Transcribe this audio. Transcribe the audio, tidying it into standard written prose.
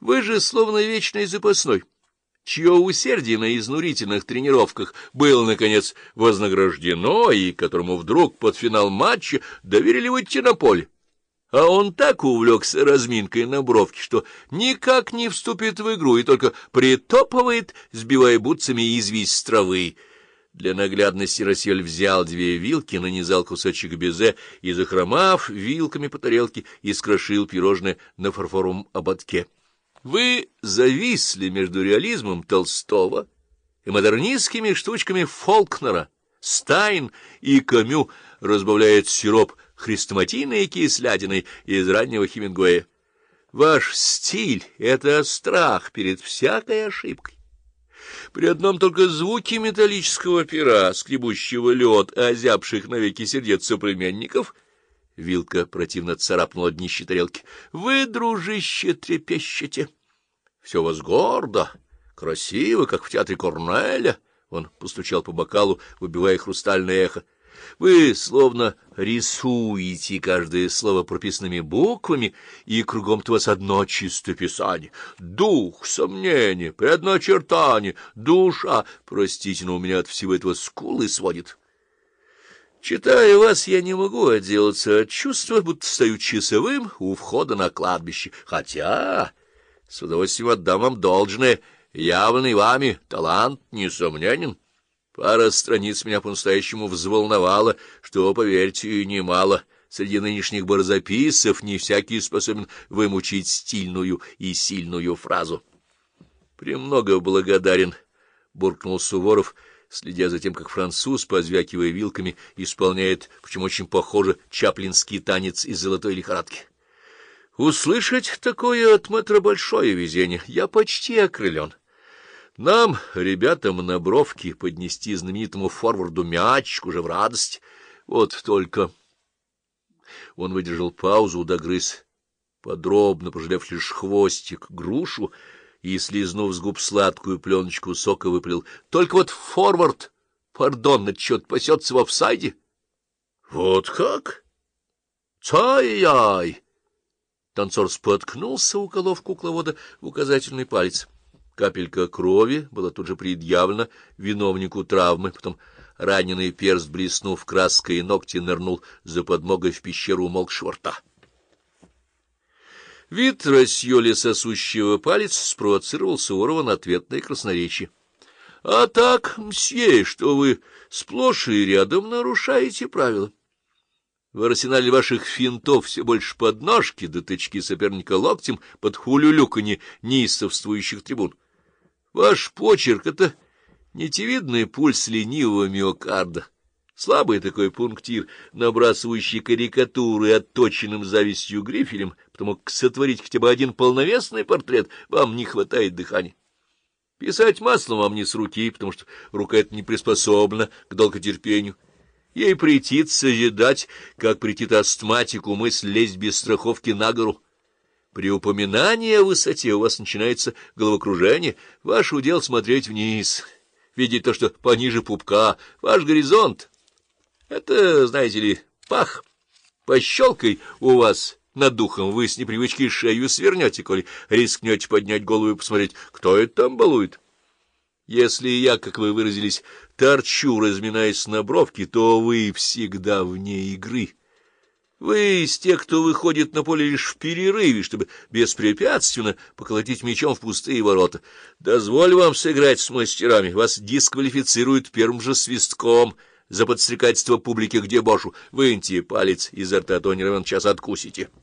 Вы же словно вечный запасной, чье усердие на изнурительных тренировках было, наконец, вознаграждено, и которому вдруг под финал матча доверили выйти на поле. А он так увлекся разминкой на бровке, что никак не вступит в игру и только притопывает, сбивая бутсами известь с травы. Для наглядности Рассьоль взял 2 вилки, нанизал кусочек безе и, захромав вилками по тарелке, искрошил пирожное на фарфоровом ободке. Вы зависли между реализмом Толстого и модернистскими штучками Фолкнера. Стайн и Камю разбавляет сироп хрестоматийной кислятиной из раннего Хемингуэя. Ваш стиль — это страх перед всякой ошибкой. При одном только звуке металлического пера, скребущего лед, озябших навеки сердец соплеменников, вилка противно царапнула днище тарелки, вы, дружище, трепещете. Все у вас гордо, красиво, как в театре Корнеля. Он постучал по бокалу, выбивая хрустальное эхо. Вы словно рисуете каждое слово прописными буквами, и кругом-то у вас одно чистописание. Дух, сомнение, предначертание, душа. Простите, но у меня от всего этого скулы сводит. Читая вас, я не могу отделаться от чувства, будто стою часовым у входа на кладбище. Хотя, с удовольствием отдам вам должное, явный вами талант несомненен. Пара страниц меня по-настоящему взволновала, что, поверьте, немало. Среди нынешних барзаписцев не всякий способен вымучить стильную и сильную фразу. — Премного благодарен, — буркнул Суворов, следя за тем, как француз, позвякивая вилками, исполняет, почему очень похоже, чаплинский танец из «Золотой лихорадки». Услышать такое от мэтра большое везение. Я почти окрылен. Нам, ребятам, на бровке поднести знаменитому форварду мячик уже в радость. Вот только... Он выдержал паузу, догрыз, подробно пожалев лишь хвостик, грушу, и, слизнув с губ сладкую пленочку сока, выпалил: только вот форвард, пардон, это что-то пасется в офсайде. — Вот как? Цай-яй! Танцор споткнулся, уколов кукловода в указательный палец. Капелька крови была тут же предъявлена виновнику травмы, потом раненый перст, блеснув краской и ногти, нырнул за подмогой в пещеру умолкшего рта. Вид Рассьоля, сосущего палец, спровоцировал Суворова на ответное красноречие. — А так, мсье, что вы сплошь и рядом нарушаете правила. В арсенале ваших финтов все больше подножки да тычки соперника локтем под хулюлюканье неистовствующих трибун. Ваш почерк — это нитевидный пульс ленивого миокарда, слабый такой пунктир, набрасывающий карикатуры отточенным завистью грифелем, потому как сотворить хотя бы один полновесный портрет вам не хватает дыхания. Писать маслом вам не с руки, потому что рука эта не приспособлена к долготерпению. Ей претит созидать, как претит астматику мысль лезть без страховки на гору. При упоминании о высоте у вас начинается головокружение, ваш удел смотреть вниз, видеть то, что пониже пупка, ваш горизонт. Это, знаете ли, пах. Пощелкай у вас над духом, вы с непривычки шею свернете, коли рискнете поднять голову и посмотреть, кто это там балует. Если я, как вы выразились, торчу, разминаясь на бровке, то вы всегда вне игры. Вы из тех, кто выходит на поле лишь в перерыве, чтобы беспрепятственно поколотить мячом в пустые ворота. Дозволь вам сыграть с мастерами, вас дисквалифицируют первым же свистком за подстрекательство публики к дебошу. Выньте палец изо рта, то не равен час откусите.